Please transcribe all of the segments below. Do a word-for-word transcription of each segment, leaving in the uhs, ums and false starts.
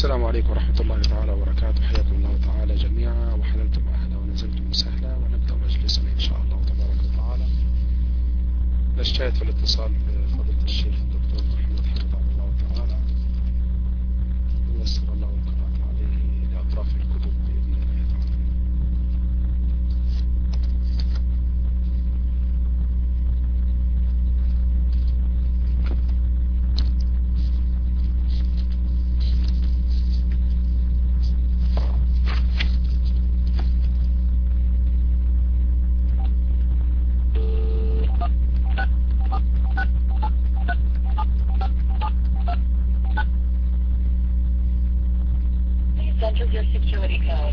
السلام عليكم ورحمة الله تعالى وبركاته. حياكم الله تعالى جميعا، وحللتم أهلا ونزلتم سهلا، ونبدأ مجلسنا إن شاء الله تبارك وتعالى. نجتهد في الاتصال بفضيلة الشيخ الدكتور محمد حفظه الله تعالى، ويسر الله القراءة عليه لأطراف الكتب بإذن الله تعالى. Enter your security code.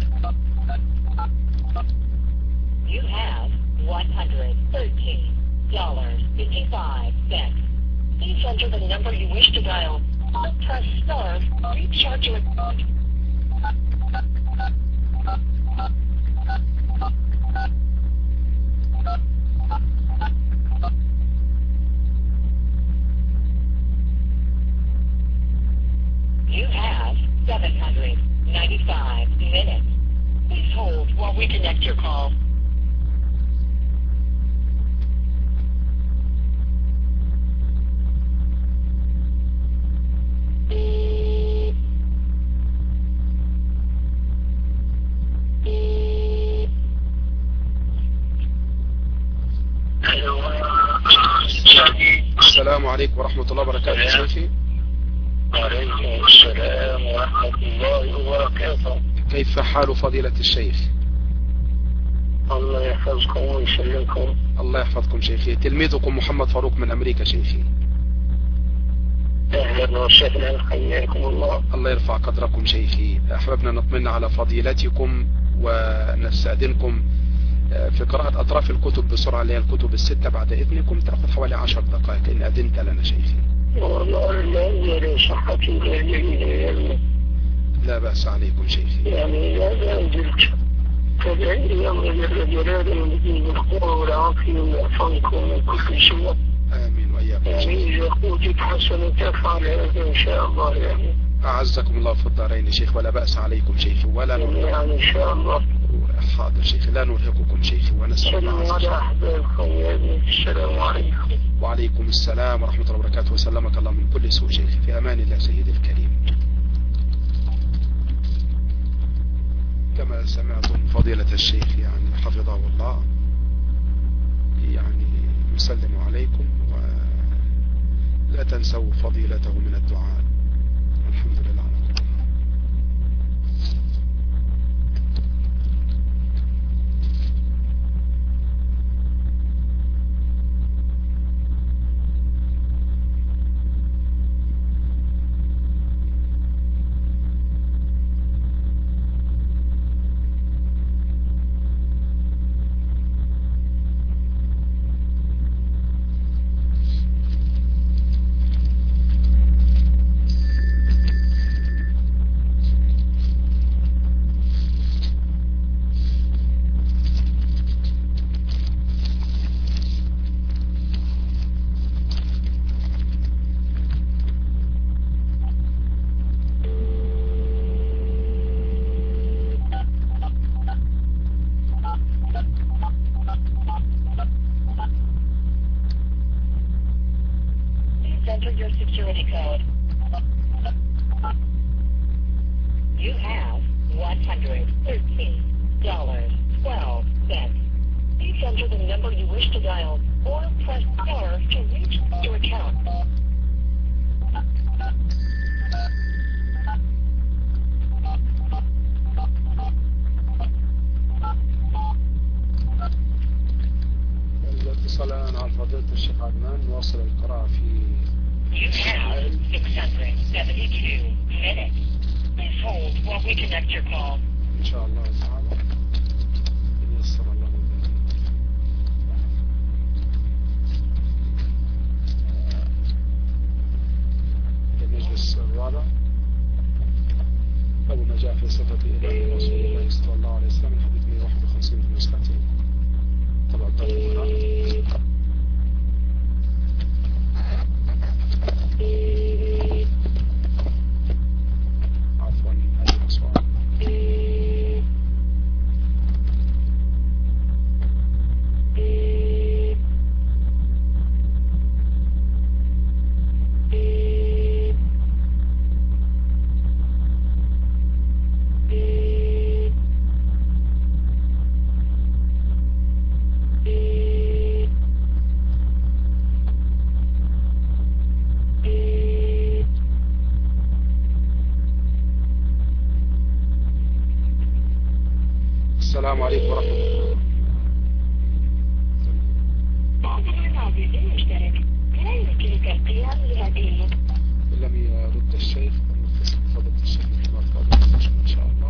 You have one hundred thirteen dollars and fifty-five cents. Please enter the number you wish to dial. Press star to recharge your account. You have seven hundred ninety-five minutes. Please hold while we connect your call. السلام عليكم ورحمة الله وبركاته شيخي. وعليكم السلام ورحمة الله وبركاته. كيف حال فضيلة الشيخ؟ الله يحفظكم ويسلمكم. الله يحفظكم شيخي. تلميذكم محمد فاروق من أمريكا شيخي. أهلا وسهلا، حياكم الله. الله يرفع قدركم شيخي. أحببنا نطمئن على فضيلتكم ونستأذنكم في قراءة أطراف الكتب بسرعة، اللي هي الكتب الستة بعد إذنكم، تأخذ حوالي عشر دقائق إن أذنت لنا شيخي. والله لا يرى صحتي لا جميلة. لا بأس عليكم شيخي. يعني لا زلت فدعي لي أمر جل جلاله يمديني القوة والعافية ويعفوكم من كل سوء. آمين وإياكم. يعني إذا قوتك حسنة تفعل هذا إن شاء الله. يعني أعزكم الله في الدارين شيخ، ولا بأس عليكم شيخي، ولا نرهقكم. يعني إن شاء الله. حاضر شيخي، لا نرهقكم شيخي، ونسأل الله سلام على أحبابكم يا ابني. السلام عليكم. وعليكم السلام ورحمة الله وبركاته، وسلمك الله من كل سوء شيخي. في أمان الله سيدي الكريم. كما سمعتم فضيلة الشيخ يعني حفظه الله يعني يسلم عليكم، ولا تنسوا فضيلته من الدعاء. الحمد لله على كل حال. Enter your security code. You have one hundred thirteen dollars and twelve cents. Please enter the number you wish to dial or press star to reach your account. الاتصال الآن على فضيلة الشيخ عدنان. نواصل القراءة في You have six hundred seventy-two minutes. Please hold while we connect your call. إن شاء الله تعالى ييسر الله لنا. المجلس الرابع، أو ما جاء في صفة إله رسول الله صلى الله عليه وسلم، الحديث مئة وواحد وخمسين في نسختين. طبعا طبعا عفوا السلام عليكم ورحمة الله. إن لم يرد الشيخ نتصل بفضيلة الشيخ محمد فاروق إن شاء الله.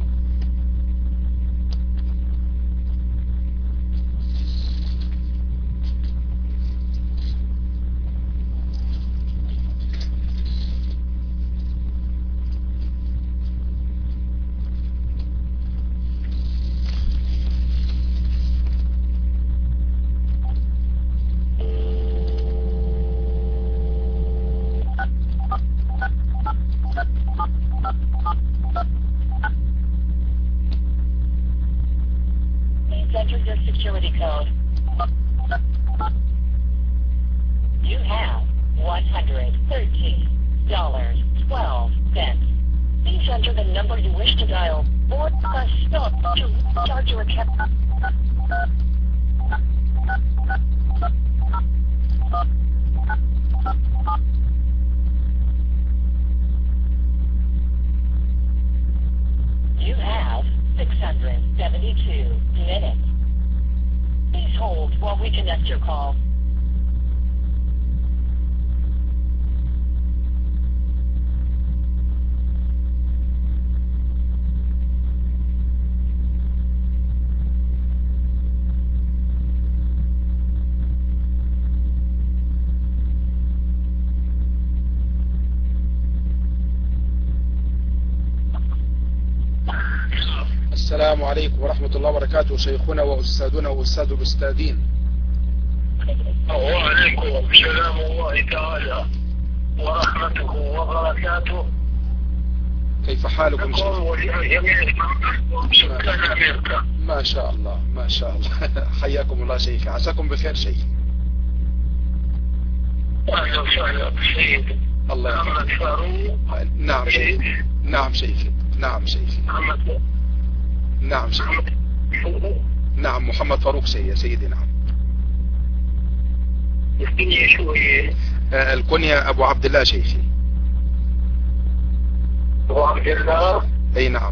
Enter your security code. You have one hundred thirteen dollars and twelve cents. Please enter the number you wish to dial or press stop to start your account. You have six hundred seventy-two minutes. Please hold while we connect your call. السلام عليكم ورحمة الله وبركاته شيخنا وأستاذنا وأستاذ الأستاذين. وعليكم سلام الله تعالى ورحمته وبركاته. كيف حالكم شيخ؟ ما, ما شاء الله ما شاء الله. حياكم الله شيخ، عساكم بخير شيخ. أهلا وسهلا سيدي. الله محمد فاروق. نعم شيخ. نعم شيخ. نعم شيخ. محمد نعم شيخ. نعم محمد فاروق سيدي سيدي. نعم. الكنية شو هي؟ آه الكنية أبو عبد الله شيخي. أبو عبد الله. أي نعم.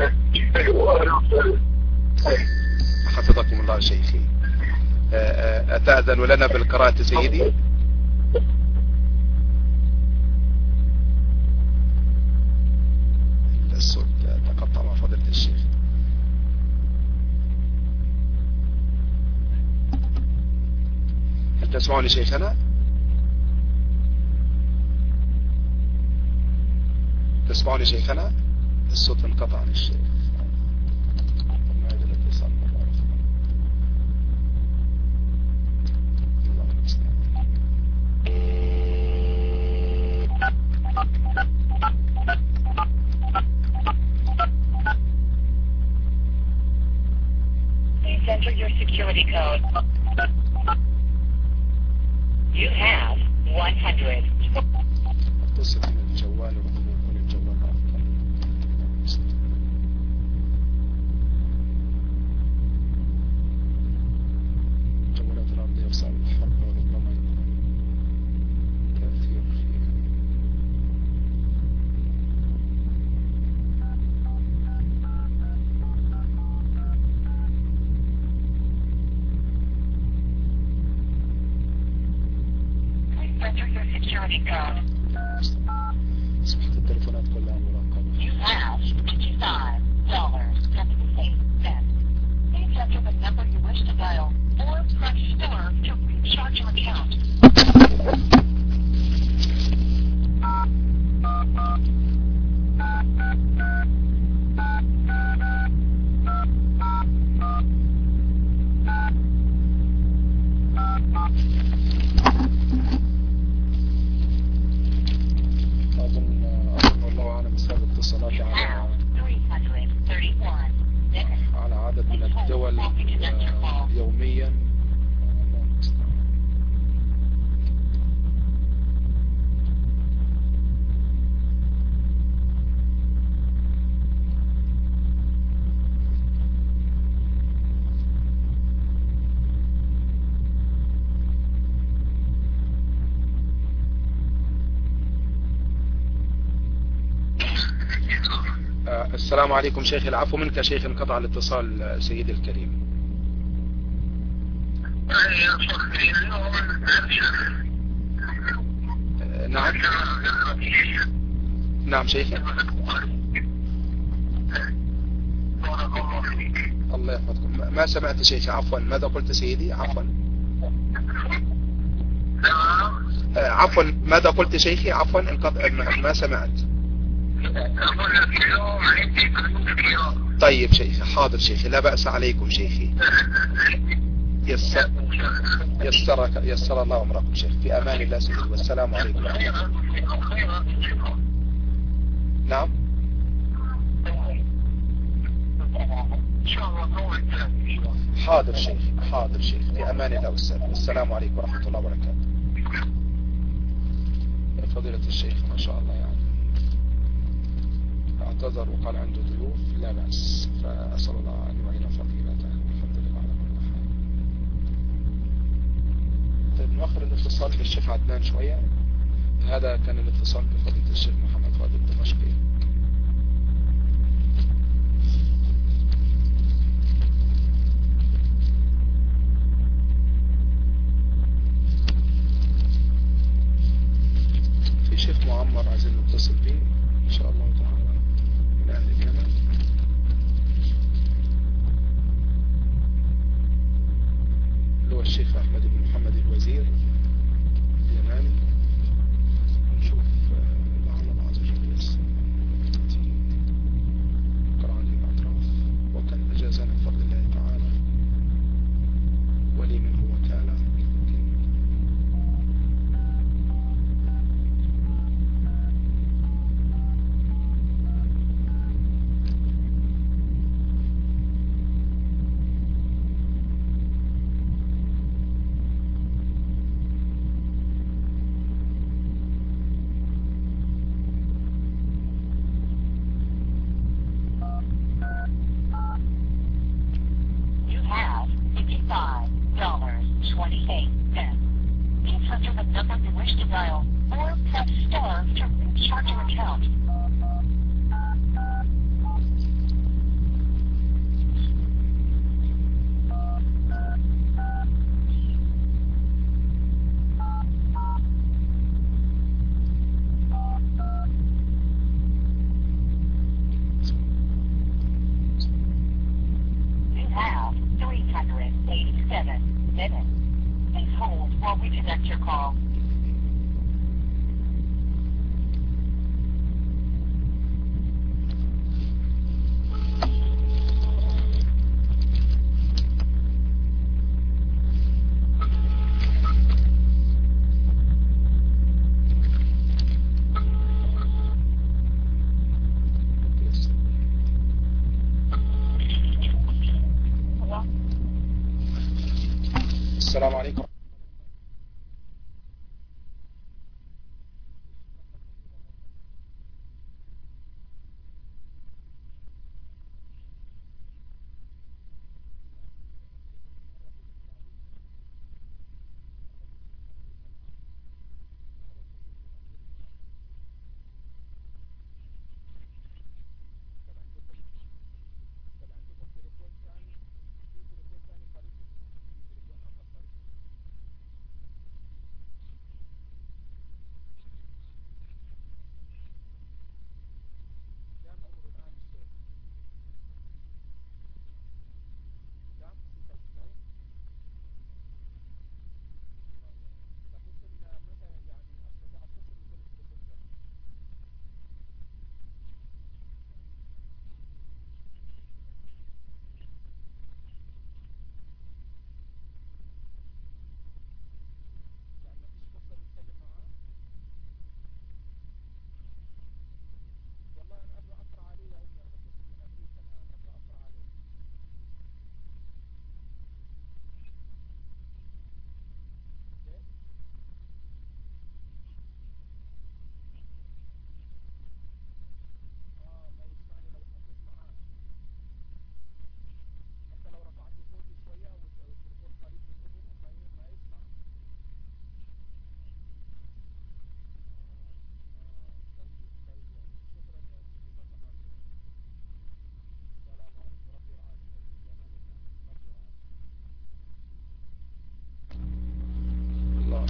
حفظكم الله شيخي. آه أتأذن لنا بالقراءة سيدي؟ الصوت تقطع مع فضيلة الشيخ. هل تسمعني شيخنا؟ تسمعني شيخنا؟ الصوت انقطع عن الشيخ. Please enter your security code. You have one hundred. اتصل من الجوال وربما يكون الجوال أفضل. الجوالات الأرضية بسبب الحرب وربما يكون تأثير فيها. Enter your security code. أصبحت التلفونات كلها مراقبة. You have fifty-five dollars and seventy-eight cents. Please enter the number you wish to dial or press star to recharge your account. أظن أظن الله أعلم بسبب اتصالاتي على على عدد من الدول آه، يوميا. الله المستعان. السلام عليكم شيخ. العفو منك شيخ، انقطع الاتصال سيدي الكريم. نعم نعم شيخي. الله يحفظكم. ما سمعت شيخي، عفوا. ماذا قلت سيدي؟ عفوا عفوا ماذا قلت شيخي؟ عفوا انقطع، ما سمعت. طيب شيخي، حاضر شيخي، لا بأس عليكم شيخي. يسر يسرك يسر الله أمركم شيخ. في أمان الله سيدي، والسلام عليكم. نعم حاضر شيخ، حاضر شيخ، في أمان الله والسلام عليكم ورحمة الله وبركاته. فضيلة الشيخ ما شاء الله يعني اعتذر وقال عنده ضيوف، لا بأس، فأسأل الله أن يعين فضيلته. الحمد لله على كل حال. طيب نؤخر الاتصال بالشيخ عدنان شوية. هذا كان الاتصال بفضيلة الشيخ محمد فؤاد الدمشقي. في شيخ معمر عايزين نتصل به إن شاء الله تعالى من أهل اليمن. اللي هو الشيخ أحمد بن محمد الوزير اليماني. نشوف لعل الله عز وجل يسر قرأ عليه الأطراف، وكان أجازنا بفضل الله تعالى ولي منه وكالة. السلام عليكم.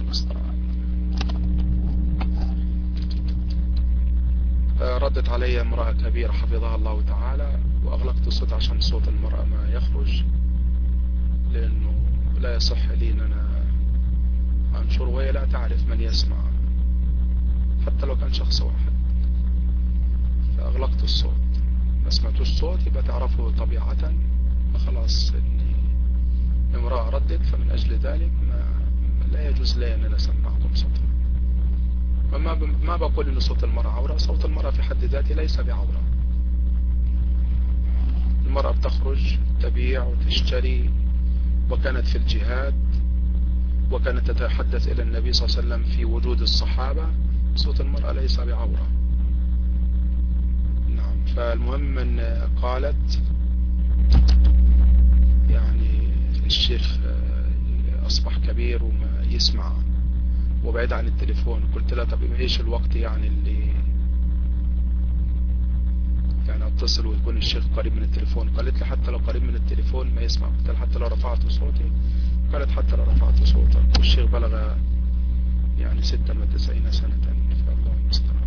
المستعان. ردت علي امرأة كبيرة حفظها الله تعالى، وأغلقت الصوت عشان صوت المرأة ما يخرج، لأنه لا يصح لي أن أنا أنشر وهي لا تعرف من يسمع حتى لو كان شخص واحد. فأغلقت الصوت، ما سمعتوش الصوت يبقى تعرفوا طبيعة خلاص إني امرأة ردت، فمن أجل ذلك ما لا يجوز لي أن أنا أسمعكم صوتها. وما ما بقول إن صوت المرأة عورة، صوت المرأة في حد ذاته ليس بعورة. المرأة بتخرج تبيع وتشتري، وكانت في الجهاد، وكانت تتحدث إلى النبي صلى الله عليه وسلم في وجود الصحابة. صوت المرأة ليس بعورة. نعم. فالمهم أن قالت يعني الشيخ أصبح كبير وما يسمع وبعيد عن التليفون. قلت لها طب ايش الوقت يعني اللي يعني اتصل ويكون الشيخ قريب من التليفون؟ قالت لي حتى لو قريب من التليفون ما يسمع. قلت لها حتى لو رفعت صوتي؟ قالت حتى لو رفعت صوتك. والشيخ بلغ يعني ستة وتسعين سنة، فالله المستعان.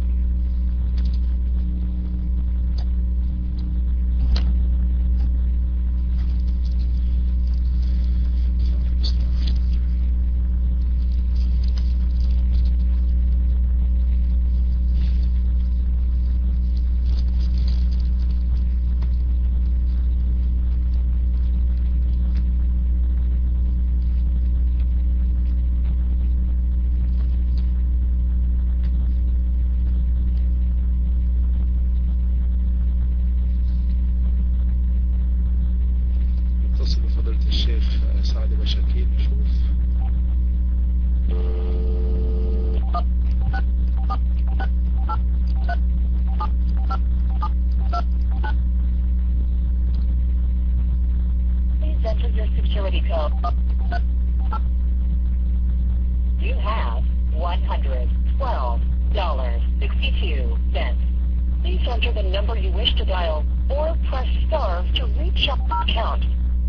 You have one hundred twelve dollars and sixty-two cents. Please enter the number you wish to dial or press star to reach your account.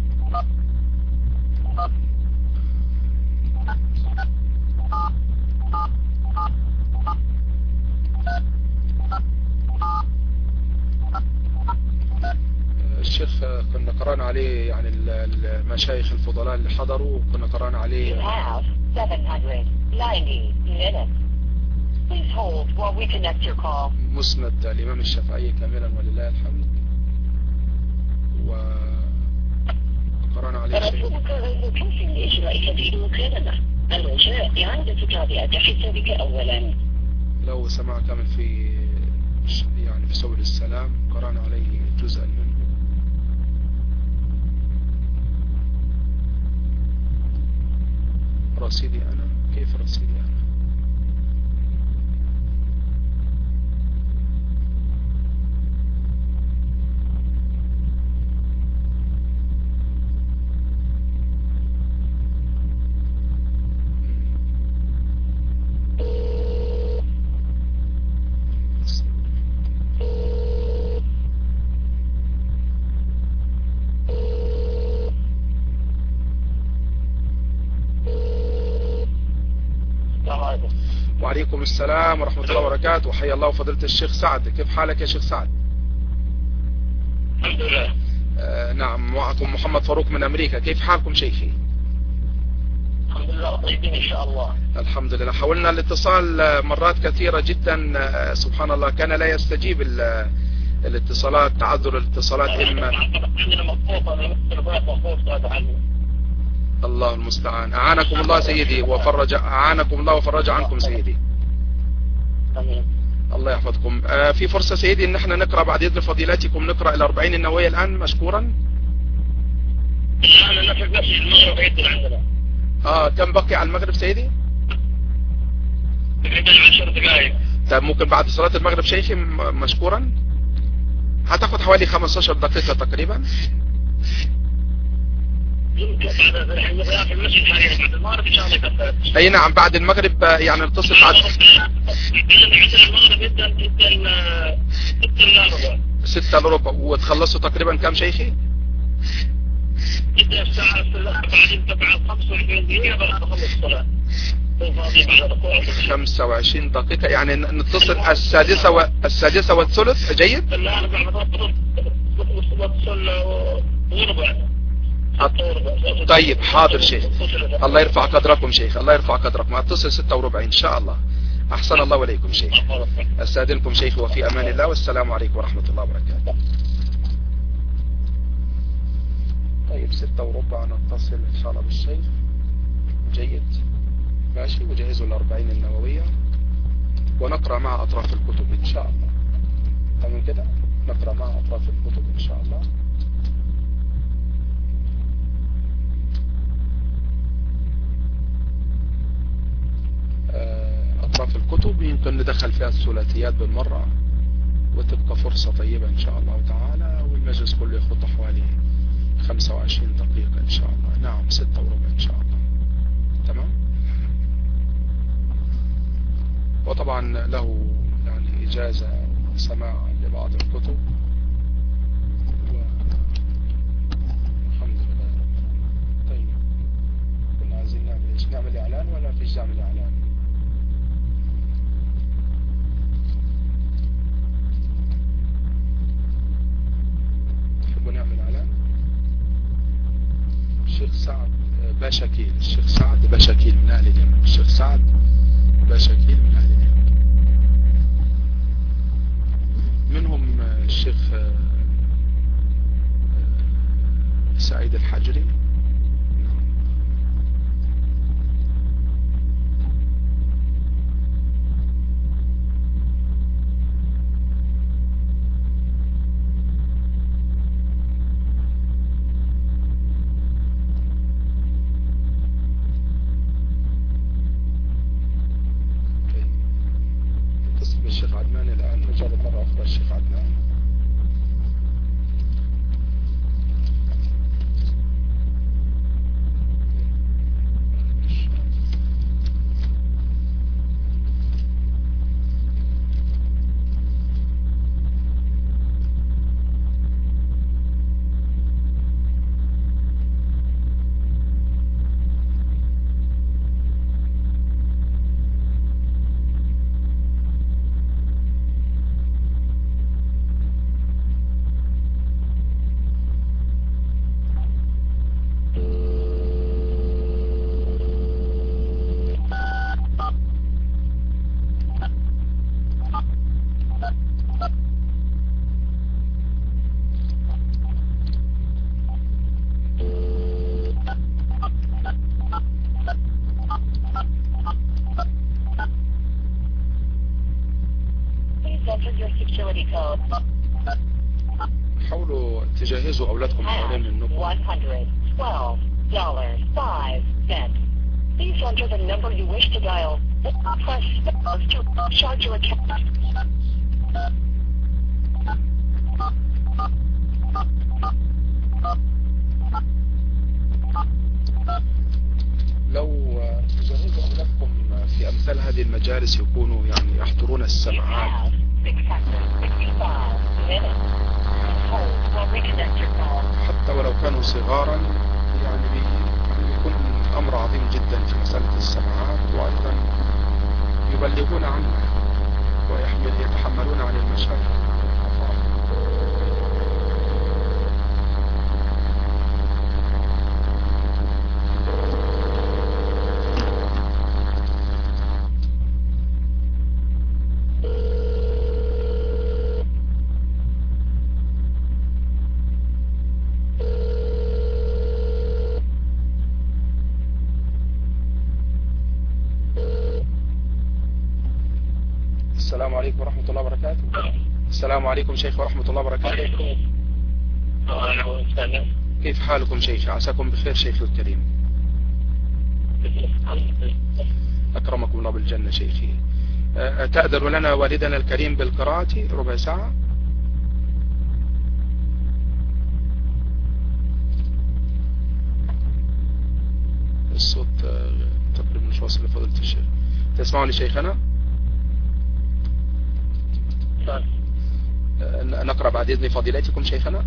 الشيخ كنا قرأنا عليه يعني المشايخ الفضلاء اللي حضروا، كنا قرأنا عليه. You have seven hundred ninety minutes. Please hold while we connect your call. مسند الإمام الشافعي كاملا ولله الحمد، وقرأنا عليه شيء. رسولك توصي لإجراء فيديو مكالمة. الرجاء إعادة تعبئة حسابك أولا. لو سمع كامل في يعني في سبل السلام قرأنا عليه جزءا منه. رصيدي أنا كيف رصيدي أنا؟ وعليكم السلام ورحمة الله وبركاته. وحيا الله فضيلة الشيخ سعد. كيف حالك يا شيخ سعد؟ الحمد لله. آه نعم. معكم محمد فاروق من أمريكا. كيف حالكم شيخي؟ الحمد لله طيبين إن شاء الله. الحمد لله. حاولنا الاتصال مرات كثيرة جدا، آه سبحان الله كان لا يستجيب الاتصالات، تعذر الاتصالات. إما عندنا مضبوطة مضبوطة عنه. الله المستعان. أعانكم الله سيدي وفرج أعانكم الله وفرج عنكم سيدي. آمين. الله يحفظكم. آه في فرصة سيدي ان احنا نقرأ بعد إذن فضيلتكم، نقرأ الأربعين النووية الآن مشكورا. أنا نفس نفس المغرب عندنا عندنا. اه كم بقي على المغرب سيدي؟ عندنا عشر دقائق. طيب ممكن بعد صلاة المغرب شيخي مشكورا؟ هتاخد حوالي خمسة عشر دقيقة تقريبا. اي نعم بعد المغرب يعني نتصل بعد ستة الا ربع. وتخلصوا تقريبا كم شيخي؟ خمسة وعشرين دقيقة، يعني نتصل السادسة والسادسة والثلث. جيد. طيب حاضر شيخ، الله يرفع قدركم شيخ، الله يرفع قدركم. اتصل ستة وربع ان شاء الله. احسن الله واليكم شيخ. استاذنكم شيخ وفي امان الله، والسلام عليكم ورحمة الله وبركاته. طيب ستة وربع نتصل ان شاء الله بالشيخ. جيد ماشي. وجهزوا الاربعين النووية ونقرأ مع اطراف الكتب ان شاء الله. تمام كده، نقرأ مع اطراف الكتب ان شاء الله. اطراف الكتب يمكن ندخل فيها الثلاثيات بالمرة، وتبقى فرصة طيبة ان شاء الله تعالى، والمجلس كله يخط حوالي خمسة وعشرين دقيقة ان شاء الله. نعم ستة وربع ان شاء الله. تمام. وطبعا له يعني اجازة سماع لبعض الكتب، والحمد لله. طيب كنا عايزين نعمل ايش؟ نعمل اعلان ولا فيش نعمل اعلان؟ تحبوا نعمل اعلان؟ الشيخ سعد باشكيل، الشيخ سعد باشكيل من اهل اليمن، الشيخ سعد باشكيل من اهل اليمن. منهم الشيخ سعيد الحجري. الشيخ عدنان الآن، نجرب مرة أخرى الشيخ عدنان. حاولوا تجهزوا أولادكم حوالين النقطة. one hundred twelve dollars and five cents. Please enter the number you wish to dial. Press star to charge your account. لو تجهزوا أولادكم في أمثال هذه المجالس يكونوا يعني يحضرون السماعات، حتى ولو كانوا صغارا، يعني يكون أمر عظيم جدا في مسألة السماعات، وأيضا يبلغون عنه ويتحملون عن المشاكل. السلام عليكم ورحمة الله وبركاته. السلام عليكم شيخ ورحمة الله وبركاته. كيف حالكم شيخ؟ عساكم بخير شيخ الكريم. أكرمكم الله بالجنة شيخي. تأذن لنا والدنا الكريم بالقراءة ربع ساعة؟ الصوت تقريبا مش واصل لفضيلة الشيخ. تسمعوني شيخنا؟ نقرأ بعد إذن فضيلتكم شيخنا.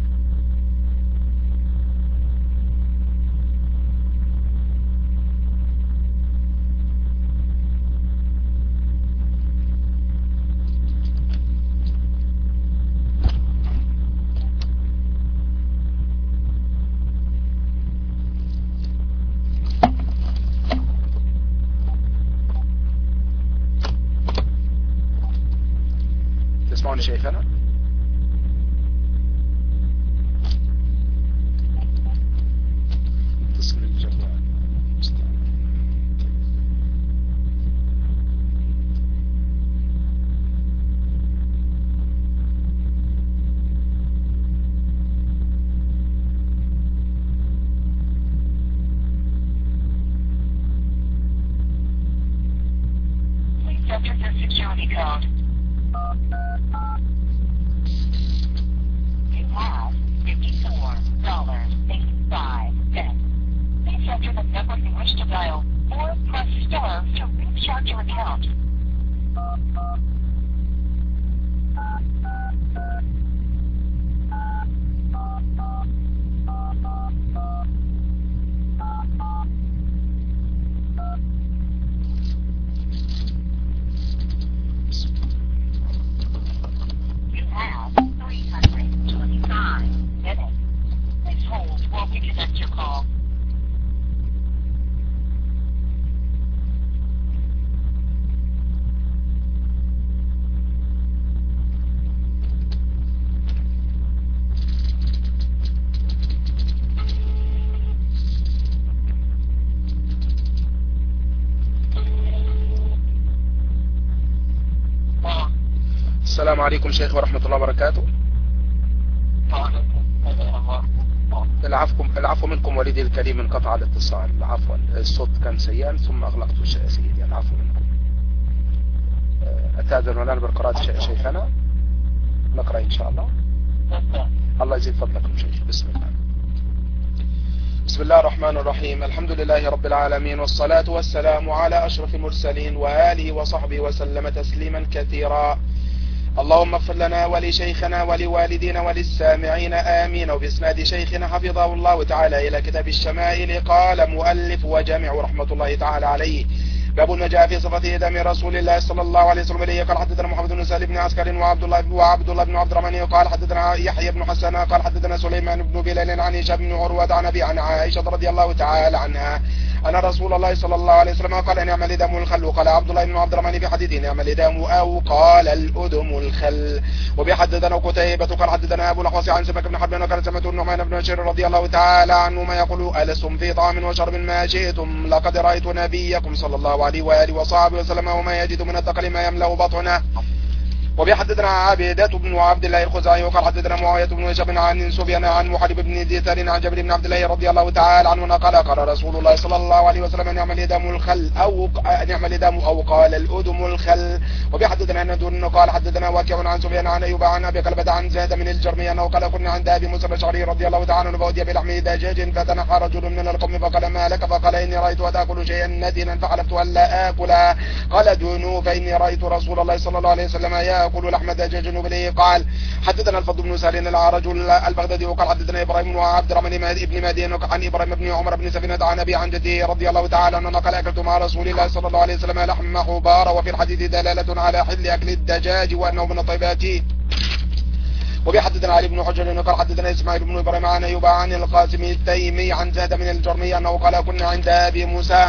تسمعون شيخنا؟ اتصل الجوال. Enter the security code. You have fifty-four dollars and eighty-five cents. Please enter the number you wish to dial or press star to recharge your account. السلام عليكم شيخ ورحمة الله وبركاته. العفو العفو منكم وليدي الكريم، انقطع الاتصال، عفوا الصوت كان سيئا ثم اغلقت يا سيدي، العفو منكم. اتأذن الآن بالقراءة شيخنا، نقرأ ان شاء الله. الله يزيد فضلكم شيخ. بسم الله. بسم الله الرحمن الرحيم. الحمد لله رب العالمين، والصلاة والسلام على أشرف المرسلين وآله وصحبه وسلم تسليما كثيرا. اللهم اغفر لنا ولشيخنا ولوالدينا وللسامعين آمين. وبإسناد شيخنا حفظه الله تعالى إلى كتاب الشمائل قال مؤلف وجامع رحمة الله تعالى عليه: باب ما جاء في صفة إدام رسول الله صلى الله عليه وسلم إليه. قال حدثنا محمد بن سالم بن عسكر وعبد الله وعبد الله بن عبد الرحمن قال حدثنا يحيى بن حسن قال حدثنا سليمان بن بلال عن هشام بن عروة عن أبي عن عائشة رضي الله تعالى عنها أن رسول الله صلى الله عليه وسلم قال نعم الإدام الخل. وقال عبد الله بن عبد الرحمن بحديثه نعم الإدام أو قال الأدم الخل. وبحدثنا قتيبة قال حدثنا أبو الأحوص عن سمك بن حرب وقال سمعت النعمان بن بشير رضي الله تعالى عنه ما يقول: ألستم في طعام وشرب ما شئتم؟ لقد رأيت نبيكم صلى الله عليه وآله وصحبه وسلم وما يجد من الثقل ما يملأ بطنه. وبحدثنا عبيدة بن عبد الله الخزاعي وقال حدثنا معاوية بن هشام عن سفيان عن محارب بن ديثار عن جابر بن عبد الله رضي الله تعالى عنه قال قال رسول الله صلى الله عليه وسلم نعم الإدام الخل أو نعم الإدام أو قال الأدم الخل. وبحدثنا ندون قال حدثنا واكع عن سفيان عن أيوب عن أبي قلبة عن زيد من الجرمي أنه قال كنا عند أبي موسى الأشعري رضي الله تعالى عنه فأودي بلحم دجاج فتنحى رجل من القوم فقال ما لك؟ فقال إني رأيت أتأكل شيئا ندنا فحلفت ألا آكلا. قال دونوا فإني رأيت رسول الله صلى الله عليه وسلم يأكل لحم دجاج وبليه. قال حدثنا الفضل بن سالم العرج البغدادي وقال حدثنا إبراهيم بن عبد الرحمن بن مهدي عن إبراهيم بن عمر بن سفينة عن أبي عن جده رضي الله تعالى عنه قال أكلت مع رسول الله صلى الله عليه وسلم لحم حبار. وفي الحديث دلالة على حل أكل الدجاج وأنه من الطيبات. وبحدثنا علي بن حجر قال حدثنا إسماعيل بن إبراهيم عن أيوب عن القاسم التيمي عن زيد من الجرمي أنه قال كنا عند أبي موسى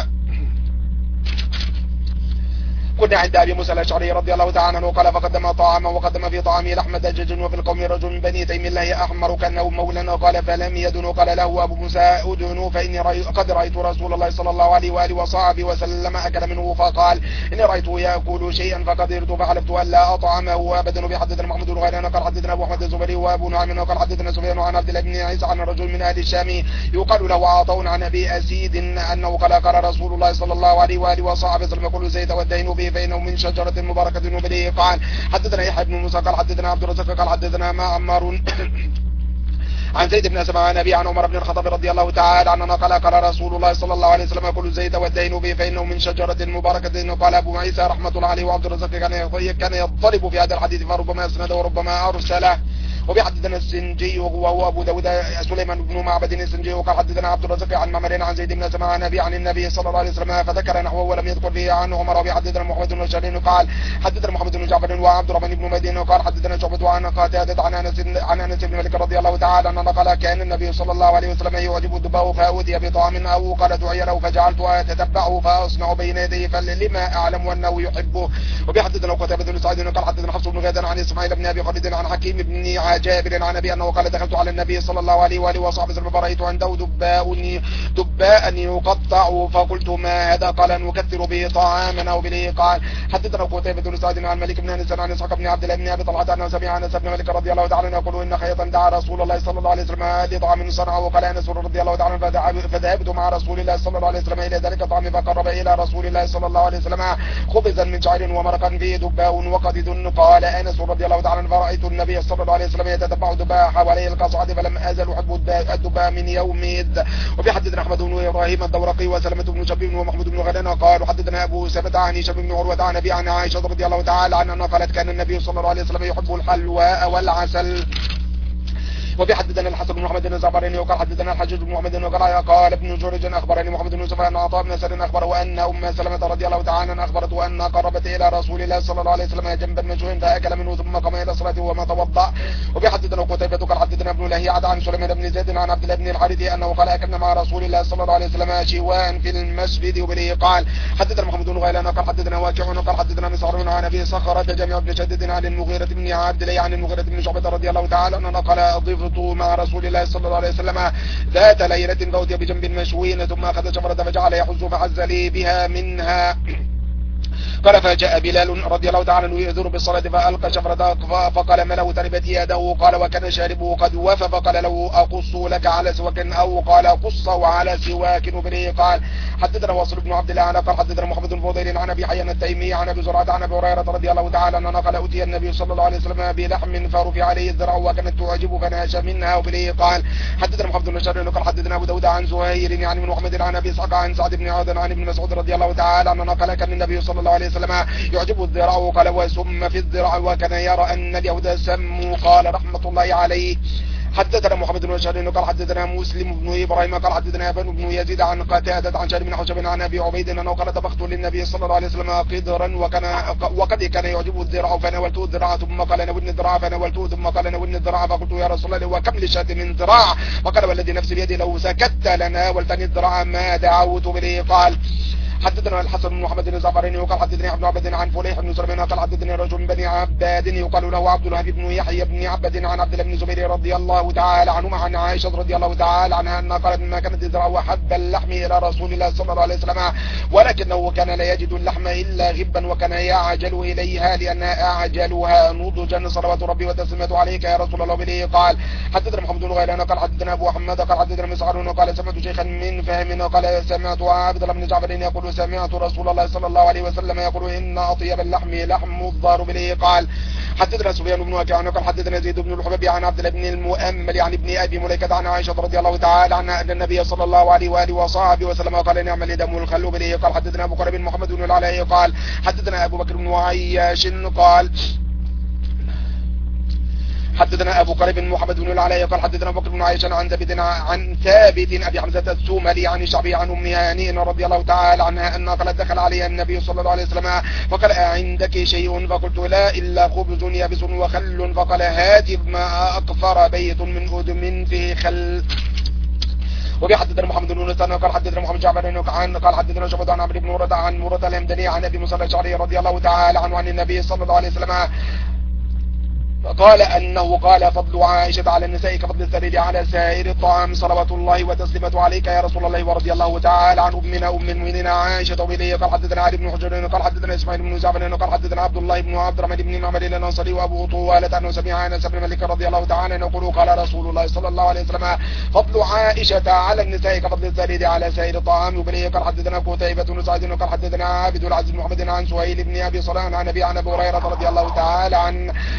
كنا عند أبي موسى الأشعري رضي الله تعالى عنه قال فقدم طعاما وقدم في طعامه لحم دجاج وفي القوم رجل من بني تيم الله أحمر كأنه مولى قال فلم يدنوا. قال له أبو موسى أدنوا فإني رأي قد رأيت رسول الله صلى الله عليه وآله وصحبه وسلم أكل منه فقال إني رأيته يأكل شيئا فقدرت فحلفت ألا أطعمه أبدا. بحدثنا محمد بن غيلان قال حدثنا أبو أحمد الزبري وأبو نعيم قال حدثنا سفيان عن عبد الله بن عيسى عن رجل من أهل الشام يقال له عطاء عن أبي أسيد أنه قال قال رسول الله صلى الله عليه وآله وصحبه وسلم يقول زيد والدين به فإنه من شجرة مباركة وبليه. قال حدثنا يحيى بن موسى قال حدثنا عبد الرزاق قال حدثنا معمر عن زيد بن سمعان نبي عن عمر بن الخطاب رضي الله تعالى عنه قال قال رسول الله صلى الله عليه وسلم يقول زيد والدين به فإنه من شجرة مباركة. قال أبو عيسى رحمة الله عليه وعبد الرزاق كان يضطرب في هذا الحديث فربما يسنده وربما أرسله. وبيحدثنا السنجي وهو ابو داود سليمان بن معبد السنجي وقال حدثنا عبد الرزاق عن معمر عن زيد بن سمعان نبي عن النبي صلى الله عليه وسلم فذكر نحوه ولم يذكر فيه عن عمر. وبيحدثنا محمد بن شرين قال حدثنا محمد بن جعفر وعبد الرحمن بن مدين وقال حدثنا شعبة عن قتادة عن انس عن انس بن مالك رضي الله تعالى عنه قال كان النبي صلى الله عليه وسلم يعجب الدباء فأوتي بطعام او قال دعي له فجعلت اتتبعه فاصنع بين يديه فلما اعلم انه يحبه. وبيحدثنا قتادة بن سعيد قال حدثنا حفص بن غيثان عن اسماعيل بن ابي خالد عن حكيم بن جابر عن ابي انه قال دخلت على النبي صلى الله عليه واله وصحبه وسلم فرأيت عنده دباء دباء يقطع فقلت ما هذا؟ قال نكثر به طعامنا وبه. قال حدثنا قتيبة بن سعيد عن مالك بن انس عن اسحاق بن عبد الله بن ابي طلحة انه سمع انس بن مالك رضي الله تعالى عنه يقول ان خيطا دعا رسول الله صلى الله عليه وسلم لطعام صنعه. وقال انس رضي الله تعالى عنه فذهبت مع رسول الله صلى الله عليه وسلم الى ذلك الطعام فقرب الى رسول الله صلى الله عليه وسلم خبزا من شعير ومرقا فيه دباء وقدد. قال انس رضي الله تعالى عنه فرأيت النبي صلى الله عليه وسلم يتتبع دباء حوالي القصعد فلم ازل احب الدباء من يومئذ. وبيحدثنا احمد بن ابراهيم الدورقي وسلمة بن شبيب ومحمود بن غيلان قال حدثنا ابو سبت عن هشام بن عروة عن ابي عن عائشة رضي الله تعالى عنها قالت كان النبي صلى الله عليه وسلم يحب الحلواء والعسل. وبيحدثنا الحسن بن محمد بن زعفراني وقال حدثنا الحجاج بن محمد بن قال قال ابن جريج اخبرني محمد بن يوسف ان عطاء بن سعد اخبره ان ام سلمة رضي الله تعالى عنها اخبرته ان قربت الى رسول الله صلى الله عليه وسلم جنبا مجهولا فاكل منه ثم قام الى صلاته وما توضا. وبيحدثنا قتيبة قال حدثنا ابن لهيعة عن سليمان بن زيد عن عبد الله بن الحارث انه قال اكلنا مع رسول الله صلى الله عليه وسلم شواء في المسجد. وبه قال حدثنا محمد بن غيلان قال حدثنا واكع قال حدثنا مسعر عن ابي صخرة جميع بن شدد عن المغيرة بن عبد الله عن المغيرة بن شعبة رضي الله تعالى عنه قال ضفت مع رسول الله صلى الله عليه وسلم ذات ليلة فأتي بجنب مشوين ثم أخذ شفرة فجعل يحز فحز لي بها منها. قال فجاء بلال رضي الله تعالى عنه يؤذر بالصلاة فألقى شفرة فقال ما له تربت يده؟ قال وكان شاربه قد وفى فقال له أقص لك على سواك أو قال قصه على سواك. وبه قال حدثنا واصل بن عبد الله قال حدثنا محمد بن فضيل عن ابي حيان التيمي عن ابي زرعة عن ابي هريرة رضي الله تعالى عنه قال أتي النبي صلى الله عليه وسلم بلحم فرفع عليه الذراع وكانت تعجب فنهش منها. وبه قال حدثنا محمد بن شر قال حدثنا ابو داود عن زهير يعني من محمد عن ابي اسحاق عن سعد بن عوض عن ابن مسعود رضي الله تعالى عنه قال كان النبي صلى الله عليه وسلم يعجب الذراع قال وسم في الذراع وكان يرى ان اليهود سموا قال رحمة الله عليه. حدثنا محمد بن بشار قال حدثنا مسلم بن ابراهيم قال حدثنا ابن بن يزيد عن قتادة عن شهر بن حوشب عن ابي عبيد انه قال طبخت للنبي صلى الله عليه وسلم قدرا وكان وقد كان يعجب الذراع فناولته الذراع ثم قال ناولني الذراع فناولته ثم قال ناولني الذراع فقلت يا رسول الله وكم لشاة من ذراع؟ فقال والذي نفسي بيدي لو سكت لناولتني الذراع ما دعوت به. قال حدثنا الحسن بن محمد بن زعفراني وقال حدثني ابن عبد عن فليح بن سليمان قال حدثني رجل من بني عباد يقال له عبد الله بن يحيى بن عباد عن عبد الله بن زبير رضي الله تعالى عنهما عن عائشة رضي الله تعالى عنها أنها قالت ما كانت الذراع وحب اللحم إلى رسول الله صلى الله عليه وسلم ولكنه كان لا يجد اللحم إلا غبا وكان يعجل إليها لأنها أعجلها نضجا صلوات ربي وتسليمته عليك يا رسول الله. به قال حدثنا محمد بن غيلان قال حدثنا أبو حماد قال حدثنا مسعر قال سمعت شيخا من فهم قال سمعت عبد الله بن جعفر يقول سمعت رسول الله صلى الله عليه وسلم يقول إن أطيب اللحم لحم الضار. به قال حدثنا سفيان بن وكيع قال حدثنا زيد بن الحباب عن عبد الله بن المؤمل عن ابن ابي مليكة عن عائشة رضي الله تعالى عنها ان النبي صلى الله عليه واله وصحبه وسلم قال نعم الدم الخل. به قال حدثنا ابو قريب محمد بن العلاء قال حدثنا ابو بكر بن عياش قال حدثنا ابو قريب محمد بن العلاء قال حدثنا ابو بكر بن عائشة عن ثابت عن ثابت ابي حمزة السومري عن الشعبي عن ام هانئ رضي الله تعالى عنها انها قالت دخل عليها النبي صلى الله عليه وسلم فقال عندك شيء؟ فقلت لا الا خبز يابس وخل. فقال هات ما اقفر بيت من ادم فيه خل. وبيحدثنا محمد بن نصر قال حدثنا محمد جعفر عن قال حدثنا شعبة عن عمرو بن مرة عن مرة الهمداني عن ابي موسى الاشعري رضي الله تعالى عنه عن النبي صلى الله عليه وسلم قال أنه قال فضل عائشة على النساء كفضل الثريد على سائر الطعام صلوات الله وتسليمته عليك يا رسول الله. ورضي الله تعالى عن أمنا أم المؤمنين عائشة. وبه قال حدثنا علي بن حجر قال حدثنا إسماعيل بن جعفر قال حدثنا عبد الله بن عبد الرحمن بن معمر الأنصاري وأبو طوالة أنه سمع أنس بن مالك رضي الله تعالى عنه يقول قال رسول الله صلى الله عليه وسلم فضل عائشة على النساء كفضل الثريد على سائر الطعام. وبه قال حدثنا قتيبة بن سعيد قال حدثنا عابد العزيز بن محمد عن سهيل بن أبي صلاح عن أبي عن أبي هريرة رضي الله تعالى عن أنه رأى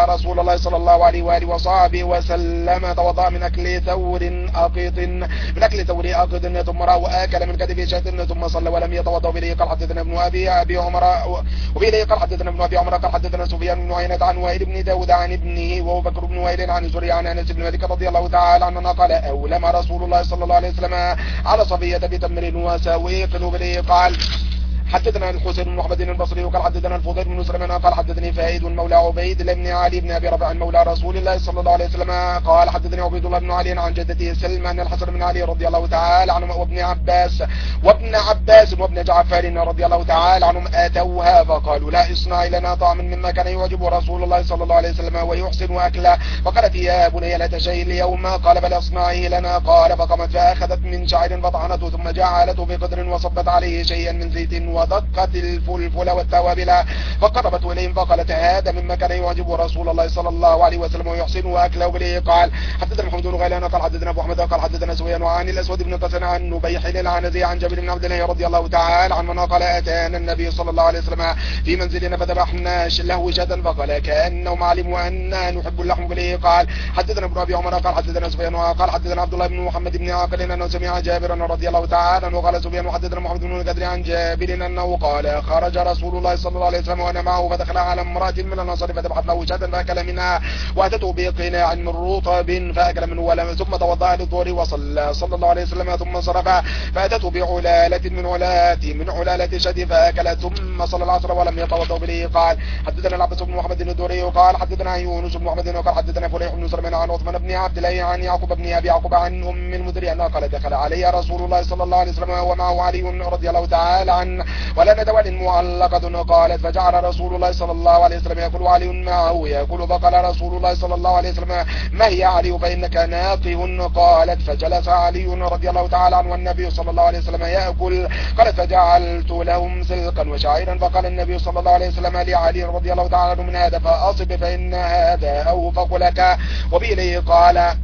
رسول الله صلى الله عليه وآله وصحبه وسلم توضأ من أكل ثور أقط من أكل ثور أقط ثم رأى وآكل من كتف شاة ثم صلى ولم يتوضأ. به قال حدثنا ابن أبي أبي عمر وبه قال حدثنا ابن أبي عمر قال حدثنا سفيان بن عيينة عن وائل بن داود عن ابنه وهو بكر بن وائل عن زريع عن أنس بن مالك رضي الله تعالى عنه قال أولم رسول الله صلى الله عليه وسلم على صبية بتمر وسويق. وبه قال حدثنا الحسين بن محمد البصري وقال حدثنا الفضيل بن سليمان قال حدثني فائد مولى عبيد بن علي بن ابي ربيع مولى رسول الله صلى الله عليه وسلم قال حدثني عبيد الله بن علي عن جدته سلمى ان الحسن بن علي رضي الله تعالى عنه وابن عباس وابن عباس وابن جعفر رضي الله تعالى عنهم اتوها فقالوا لا اصنعي لنا طعما مما كان يعجب رسول الله صلى الله عليه وسلم ويحسن اكله. فقالت يا بني لا تشيء اليوم قال بل اصنعيه لنا. قال فقامت فاخذت من شعر فطعنته ثم جعلته بقدر وصبت عليه شيئا من زيت ودقت الفلفل والتوابل فقربته اليهم فقالت هذا مما كان يعجب رسول الله صلى الله عليه وسلم ويحسن اكله. به قال حدثنا محمد بن غيلان قال حدثنا ابو احمد قال حدثنا سفيان عن الاسود بن قيس عن نبيح العنزي عن جابر بن عبد الله رضي الله تعالى عنه قال اتانا النبي صلى الله عليه وسلم في منزلنا فذبحنا له جدا فقال كانهم علموا اننا نحب اللحم. به قال حدثنا ابن ابي عمر قال حدثنا سفيان قال حدثنا عبد الله بن محمد بن عاقل انه سمع جابر رضي الله تعالى عنه قال سفيان حدثنا محمد بن القدري عن جابر انه قال خرج رسول الله صلى الله عليه وسلم وانا معه فدخل على امراه من الانصار فذبحت له شاة فاكل منها واتته بقناع من رطب فاكل منه ولم ثم توضا للظهر وصلى صلى الله عليه وسلم ثم انصرف فاتته بعلاله من علات من علالة شاة فاكل ثم صلى العصر ولم يتوضا. به قال حدثنا العباس بن محمد الدوري قال حدثنا يونس بن محمد قال حدثنا فليح بن سليمان عن عثمان بن عبد الله عن يعقوب بن ابي يعقوب عن ام المدري انها قال دخل علي رسول الله صلى الله عليه وسلم ومعه علي رضي الله تعالى عنه ولا ندوال معلقة قالت فجعل رسول الله صلى الله عليه وسلم يأكل علي معه يأكل فقال رسول الله صلى الله عليه وسلم ما هي علي فإنك ناقه. قالت فجلس علي رضي الله تعالى عنه والنبي صلى الله عليه وسلم يأكل. قالت فجعلت لهم سلقا وشعيرا فقال النبي صلى الله عليه وسلم لعلي رضي الله تعالى عنه من هذا فأصب فإن هذا أوفق لك. وبإليه قال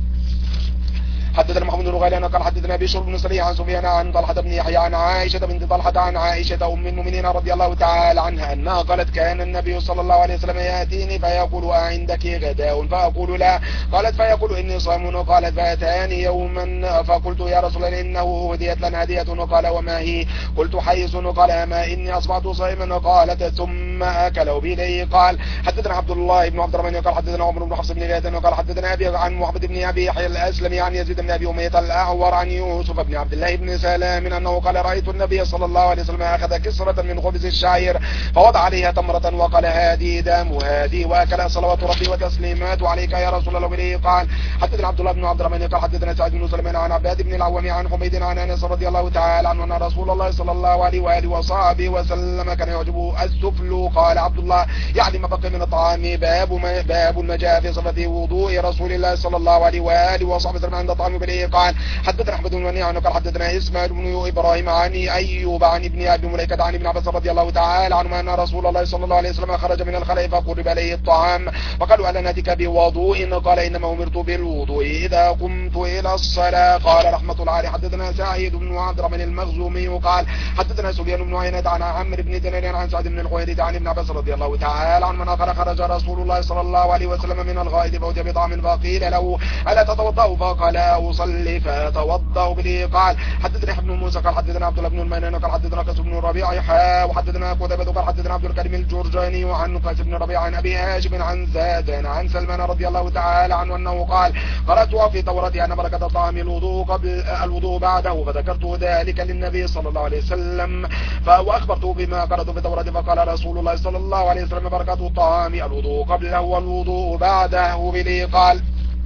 حدثنا محمد بن غيلان قال حدثنا بشر بن سريع عن سفيان عن طلحة بن يحيى عن عائشة بنت طلحة عن عائشة أم المؤمنين رضي الله تعالى عنها أنها قالت كان النبي صلى الله عليه وسلم يأتيني فيقول أعندك غداء فأقول لا. قالت فيقول إني صائم. قالت فأتاني يوما فقلت يا رسول الله إنه هديت لنا هدية. قال وما هي؟ قلت حيث. قال أما إني أصبحت صائما. قالت ثم أكله. بإليه قال حدثنا عبد الله بن عبد الرحمن قال حدثنا عمر بن حفص بن غياث قال حدثنا أبي عن محمد بن أبي يحيى الأسلمي عن يزيد بن أبي أمية الأعور عن يوسف بن عبد الله بن سلام أنه قال رأيت النبي صلى الله عليه وسلم أخذ كسرة من خبز الشعير فوضع عليها تمرة وقال هذه دام هذه وأكل صلوات ربي وتسليمات عليك يا رسول الله. به قال حدثنا عبد الله بن عبد الرحمن قال حدثنا سعد بن سليمان عن عباد بن العوام عن حميد عن أنس رضي الله تعالى عنه أن رسول الله صلى الله عليه وآله وصحبه وسلم كان يعجبه السفل. قال عبد الله يعني ما بقي من الطعام باب ما باب ما جاء في صفة وضوء رسول الله صلى الله عليه وآله وصحبه وسلم عند الطعام. به قال حدثنا احمد بن منيع قال حدثنا اسماعيل بن ابراهيم عن ايوب عن ابن ابي مليكه عن ابن عباس رضي الله تعالى عنهما ان رسول الله صلى الله عليه وسلم خرج من الخلاء فقرب عليه الطعام فقالوا الا ناتيك بوضوء؟ قال انما امرت بالوضوء اذا قمت الى الصلاه. قال رحمه الله عليه حدثنا سعيد بن عبد الرحمن المخزومي قال حدثنا سفيان بن عيينة عن عمرو بن دينار عن سعد بن الحويرث عن ابن عباس رضي الله تعالى عنهما قال خرج رسول الله صلى الله عليه وسلم من الغائط فأتي بطعام فقيل له الا تتوضا؟ فقال اصلي فتوضا. به قال حدثنا ابن موسى قال حدثنا عبد الله بن المنان قال حدثنا قيس بن ربيعه وحدثنا قتيبة قال حدثنا عبد الكريم الجرجاني وعن قيس بن ربيعه عن ابي هاشم عن زاد عن سلمان رضي الله تعالى عنه انه قال قرأت في توراتي ان بركة الطعام الوضوء قبل الوضوء بعده فذكرت ذلك للنبي صلى الله عليه وسلم واخبرته بما قرأت في توراتي فقال رسول الله صلى الله عليه وسلم بركة الطعام الوضوء قبله والوضوء بعده. به قال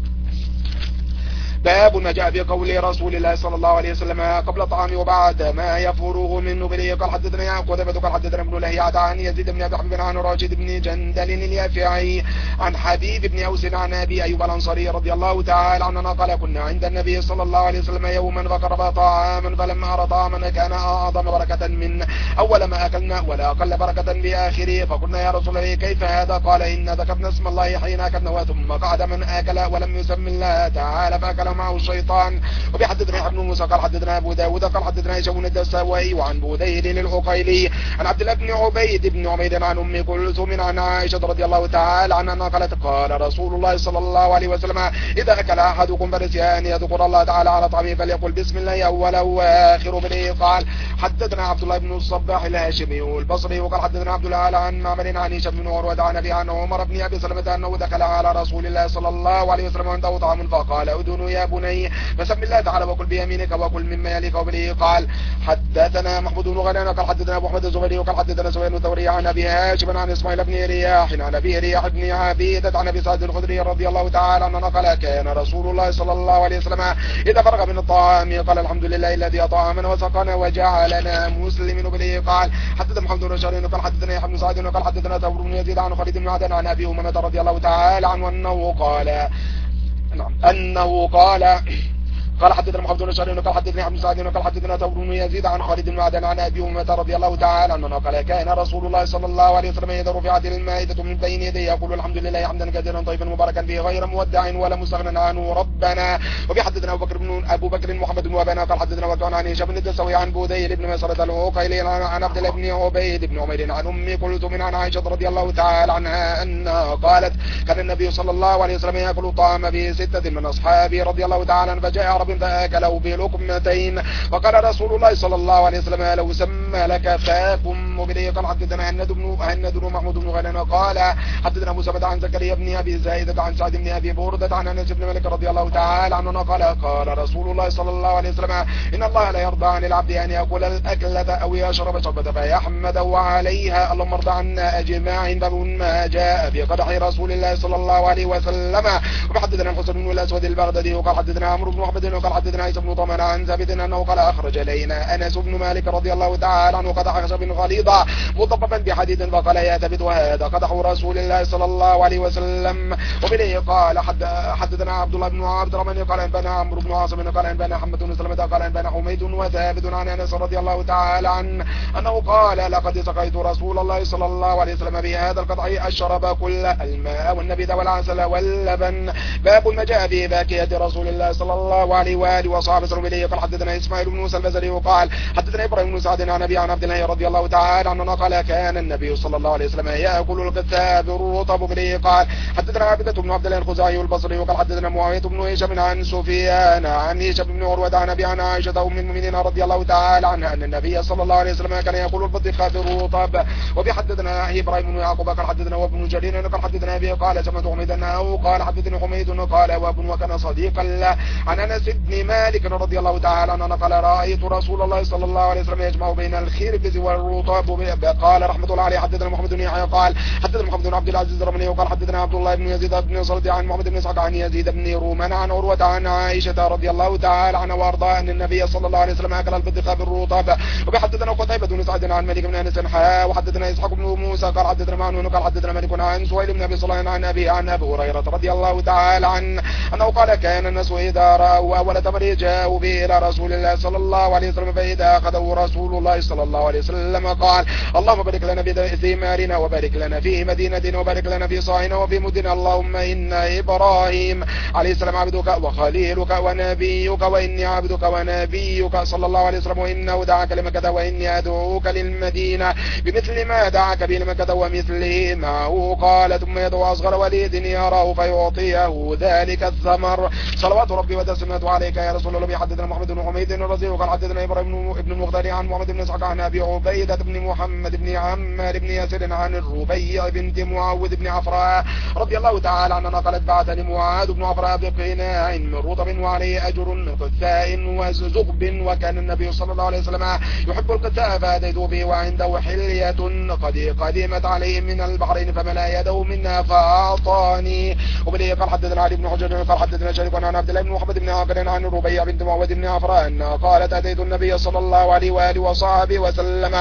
باب ما جاء في قول رسول الله صلى الله عليه وسلم قبل الطعام وبعد ما يفرغ منه. به قال حدثنا يعقوب قال حدثنا ابن لهيعة عن يزيد بن ابي حبيب عن راشد بن جندل اليافعي عن حبيب بن اوس عن ابي ايوب الانصاري رضي الله تعالى عنه قال كنا عند النبي صلى الله عليه وسلم يوما فقرب طعاما فلما ارى طعاما كان اعظم بركة من اول ما اكلنا ولا اقل بركة باخره فقلنا يا رسول الله كيف هذا؟ قال ان ذكرنا اسم الله حين اكلنا ثم قعد من اكل ولم يسم الله تعالى فاكل قال معه الشيطان. وبي حدثنا يحيى بن موسى قال حدثنا ابو داود قال حدثنا هشام بن الدستوائي وعن بوديل العقيلي عن عبد الله بن عبيد بن عمير عن ام كلثوم عن عائشه رضي الله تعالى عنها قالت قال رسول الله صلى الله عليه وسلم اذا اكل احدكم فنسي ان يذكر الله تعالى على طعامه فليقل بسم الله اوله واخره. به قال حدثنا عبد الله بن الصباح الهاشمي البصري وقال حدثنا عبد الله عن معمر عن هشام بن عروه عن ابي عن عمر بن ابي سلمة انه دخل على رسول الله صلى الله عليه وسلم عنده طعام فقال ادنوا يا بني فسم الله تعالى وكل بيمينك وكل مما يليك. وبه قال حدثنا محمود بن غيلان قال حدثنا ابو احمد الزبيري وقال حدثنا سفيان الثوري عن ابي هاشم عن اسماعيل بن رياح عن ابي رياح بن عبيده عن ابي سعيد الخدري رضي الله تعالى عنه قال كان رسول الله صلى الله عليه وسلم اذا فرغ من الطعام قال الحمد لله الذي اطعمنا وسقانا وجعلنا مسلمين. وبه قال حدثنا محمد بن رشاد قال حدثنا يحيى بن سعيد قال حدثنا ثور بن يزيد عن خالد بن عدن عن ابي امامه رضي الله تعالى عنه انه قال نعم انه قال قال حدثنا محمد بن رشاد قال حدثنا ابن سعد قال حدثنا ثور بن يزيد عن خالد بن عدن عن ابي امامه رضي الله تعالى عنه قال كان رسول الله صلى الله عليه وسلم اذا رفعت المائده من بين يديه يقول الحمد لله حمدا كثيرا طيبا مباركا فيه غير مودع ولا مستغنى عنه ربنا. وفي حدثنا ابو بكر بن ابو بكر محمد بن وابانا قال حدثنا وكان عن هشام بن الدستوائي عن بوديل بن مسعود العقيلي عن عبد الله بن عبيد بن عمير عن ام كلثوم عن عائشه رضي الله تعالى عنها انها قالت كان النبي صلى الله عليه وسلم ياكل طعام بسته من اصحابه رضي الله تعالى عنه فجاء عرب فاكله بلقمتين وقال رسول الله صلى الله عليه وسلم لو سمى لك فاكم. وبه قال حدثنا هند بن هند بن محمود بن غيلان قال حدثنا ابو سبت عن زكريا بن ابي زايده عن سعد بن ابي برده عن انس بن مالك رضي الله تعالى عنه قال قال رسول الله صلى الله عليه وسلم ان الله لا يرضى عن العبد ان ياكل الاكله او يشرب شربه فيحمد عليها اللهم ارضى عنا اجمعين. باب ما جاء في قدح رسول الله صلى الله عليه وسلم. وحدثنا الحسن بن الاسود البغدادي وقال حدثنا عمرو بن محمد وقال حدثنا عيسى بن طمان عن ثابت انه قال اخرج الينا انس بن مالك رضي الله تعالى عنه قدح خشب غليظا مضببا بحديد فقال يا ثابت وهذا قدح رسول الله صلى الله عليه وسلم. وبه قال حد حدثنا عبد الله بن عبد الرحمن قال انبانا عمرو بن عاصم قال انبانا محمد بن سلمة قال انبانا حميد وثابت عن انس رضي الله تعالى عنه انه قال لقد سقيت رسول الله صلى الله عليه وسلم بهذا القدح اشرب كل الماء والنبيذ والعسل واللبن. باب ما جاء في باكية رسول الله صلى الله عليه واله وصحبه وسلم. اليه قال حدثنا اسماعيل بن موسى البزري وقال حدثنا ابراهيم بن سعد عن ابي عن عبد الله رضي الله تعالى عنه قال كان النبي صلى الله عليه وسلم ياكل الكتاب الرطب. اليه قال حدثنا عبده بن عبد الله الخزاعي البصري وقال حدثنا معاويه بن هشام عن سفيان عن هشام بن عروه عن ابي عن عائشه ام المؤمنين رضي الله تعالى عنها ان النبي صلى الله عليه وسلم كان ياكل البطيخ الرطب. وبحدثنا ابراهيم بن يعقوب قال حدثنا وابن جرير قال حدثنا ابي قال سمعت حميدا او قال حدثني حميد قال وابن وكان صديقا له عن انس بن مالك رضي الله تعالى عنه قال رايت رسول الله صلى الله عليه وسلم يجمع بين الخربز والرطب. قال رحمه الله عليه حدثنا محمد بن يحيى قال حدثنا محمد بن عبد العزيز الرملي وقال حدثنا عبد الله بن يزيد بن صلت عن محمد بن اسحاق عن يزيد بن رومان عن عروه عن عائشه رضي الله تعالى عنها وارضاها ان النبي صلى الله عليه وسلم اكل البطيخ بالرطب. وبحدثنا قتيبة بن سعد عن مالك بن انس حا وحدثنا اسحاق بن موسى قال حدثنا معنون قال حدثنا مالك عن سهيل بن ابي صالح عن ابي عن ابي هريره رضي الله تعالى عنه انه قال كان الناس اذا راوا اول تمر جاءوا به الى رسول الله صلى الله عليه وسلم فاذا اخذه رسول الله صلى الله عليه وسلم قال اللهم بارك لنا في ثمارنا وبارك لنا في مدينتنا وبارك لنا في صاعنا وفي مدنا اللهم ان ابراهيم عليه السلام عبدك وخليلك ونبيك واني عبدك ونبيك صلى الله عليه وسلم وانه دعاك لمكة واني ادعوك للمدينة بمثل ما دعاك به لمكة ومثله معه. قال ثم يدعو اصغر وليد يراه فيعطيه ذلك الثمر صلوات ربي وتسليماته عليك يا رسول الله. حدثنا محمد بن حميد الرزي وقال حدثنا ابراهيم بن المغدري عن محمد بن اسحاق عن ابي عبيده بن محمد بن عمار بن ياسر عن الربيع بنت معوذ بن عفراء رضي الله تعالى عنها قالت بعثني معاذ بن عفراء بقناع من رطب وعليه اجر من قثاء وزغب وكان النبي صلى الله عليه وسلم يحب القثاء فاتيت به وعنده حليه قد قدمت عليه من البحرين فملا يده منها فاعطاني. وبليه قال حدثنا علي بن حجر قال حدثنا شريك عن عبد الله بن محمد بن عامر عن الربيع بنت معوذ بن عفراء قالت اتيت النبي صلى الله عليه واله وصحبه وسلم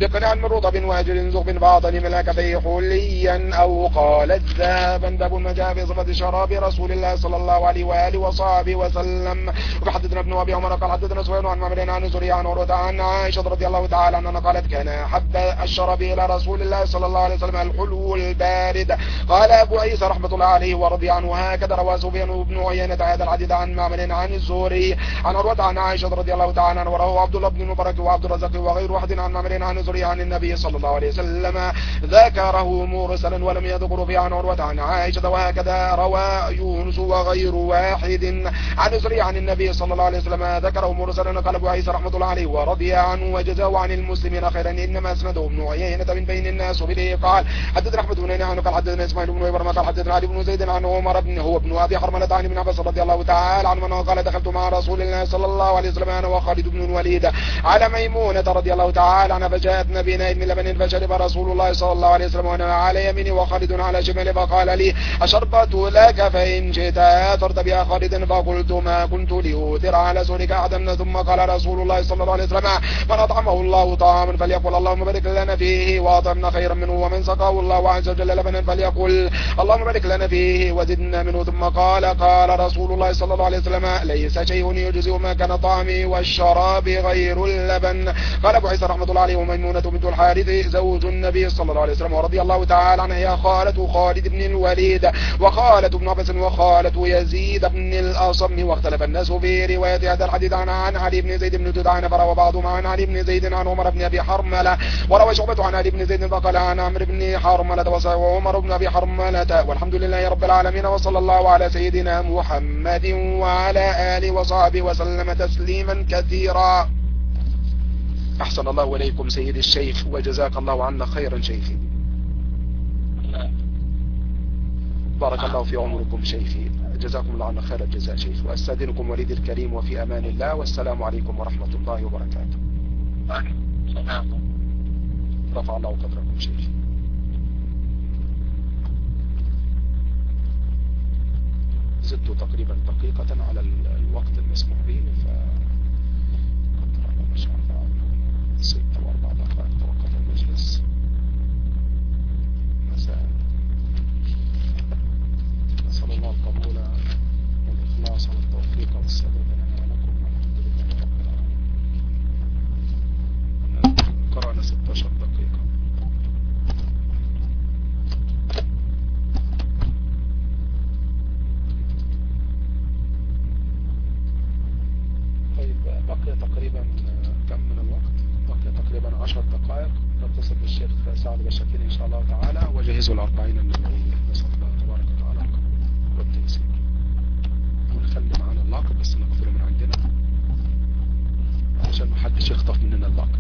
قناع من رطب واجل زغب باطن ملك فيه حليا أو قالت ذهبا. باب ما جاء في صفة شراب رسول الله صلى الله عليه وآله وصحبه وسلم. وحدثنا ابن أبي عمر قال حدثنا سفيان عن معمر عن زهري عن عروة عن عائشة رضي الله تعالى عنها قالت كان أحب الشراب إلى رسول الله صلى الله عليه وسلم الحلو البارد. قال أبو عيسى رحمة الله عليه ورضي عنه هكذا روى سفيان بن عيينة هذا الحديث عن معمر عن الزهري عن عروة عن عائشة رضي الله تعالى عنها ورواه عبد الله بن المبارك وعبد الرزاق وغير واحد عن معمر عن الزهري عن النبي صلى الله عليه وسلم ذكره مرسلا ولم يذكر في عن عروة عن عائشة. وهكذا روى يونس وغير واحد عن الزهري عن النبي صلى الله عليه وسلم ذكره مرسلا. قال أبو عيسى رحمة الله عليه ورضي عنه وجزاه عن المسلمين خيرا إنما أسنده ابن عيينة من بين الناس وبه قال حدثنا أحمد بن عنه قال حدثنا إسماعيل بن إبراهيم قال حدثنا علي بن زيد عن عمر بن هو ابن أبي حرملة عن ابن عباس رضي الله تعالى عنه قال دخلت مع رسول الله صلى الله عليه وسلم أنا وخالد بن الوليد على ميمونة رضي الله تعالى عنها فجاءتنا بناء من لبن فشرب رسول الله صلى الله عليه وسلم وأنا على يميني وخالد على شمالي فقال لي أشربت لك فإن شئت آثرت بها خالد فقلت ما كنت لأوثر على سورك أحدا. ثم قال رسول الله صلى الله عليه وسلم من أطعمه الله طعاما فليقل اللهم بارك لنا فيه وأطعمنا خيرا منه ومن سقاه الله عز وجل لبنا فليقل اللهم بارك لنا فيه وزدنا منه. ثم قال قال رسول الله صلى الله عليه وسلم ليس شيء يجزئ ما كان طعمي والشراب غير اللبن. قال أبو عيسى رحمة الله عليه وميمونة بنت الحارث زوج النبي صلى الله عليه وسلم ورضي الله تعالى عنها هي خالة خالد بن الوليد وخالة بن عباس وخالة يزيد بن الأصم. واختلف الناس في رواية هذا الحديث عن عن علي بن زيد بن جدعان فروى بعضهم عن علي بن زيد عن عمر بن أبي حرملة وروى شعبة عن علي بن زيد فقال عن عمرو بن حرملة وعمر بن أبي حرملة. والحمد لله رب العالمين وصلى الله على سيدنا محمد وعلى آله وصحبه وسلم تسليما كثيرا. أحسن الله إليكم سيد الشيخ وجزاك الله عنا خيرا شيخي. بارك الله في عمركم شيخي جزاكم الله عنا خير الجزاء شيخ. وأستاذنكم وليدي الكريم وفي أمان الله والسلام عليكم ورحمة الله وبركاته. رفع الله قدركم شيخي. زدت تقريبا دقيقة على الوقت المسموح به ف ما شاء الله ستة واربع دقائق توقف المجلس مساء. نسأل الله القبول والإخلاص والتوفيق والسداد لنا ولكم والحمد لله رب العالمين. قرأنا ستة عشر دقيقة. طيب بقي تقريبا كم من الوقت؟ بقي تقريبا عشر دقائق. نتصل بالشيخ سعد بشكير إن شاء الله تعالى وجهزوا الأربعين النووية. نسأل الله تبارك وتعالى القبول والتيسير. ونخلي معانا اللاقط بس نقفله من عندنا عشان ما حدش يخطف مننا اللاقط.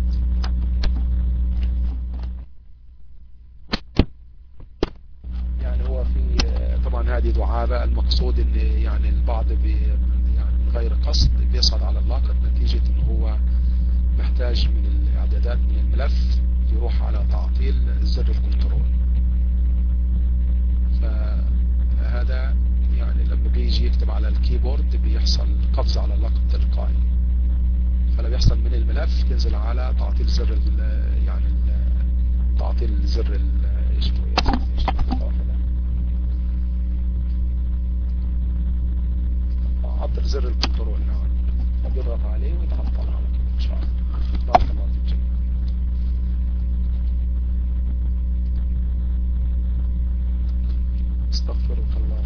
يعني هو في طبعا هذه دعابة المقصود ان يعني البعض بي يعني من غير قصد بيصعد على اللاقط نتيجة ان هو محتاج من الاعدادات من الملف يروح على تعطيل زر الكنترول. فهذا يعني لما بيجي يكتب على الكيبورد بيحصل قفز على اللقب تلقائي. فلو يحصل من الملف ينزل على تعطيل زر يعني تعطيل زر ايش عطل زر الكنترول. نعم بيضغط عليه ويتعطل على كده ان شاء الله. بارك الله فيك. استغفرك الله.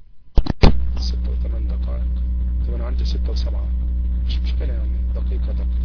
ستة وثمان دقائق. طبعا عندي ستة وسبعة مش مشكلة يعني دقيقة دقيقة.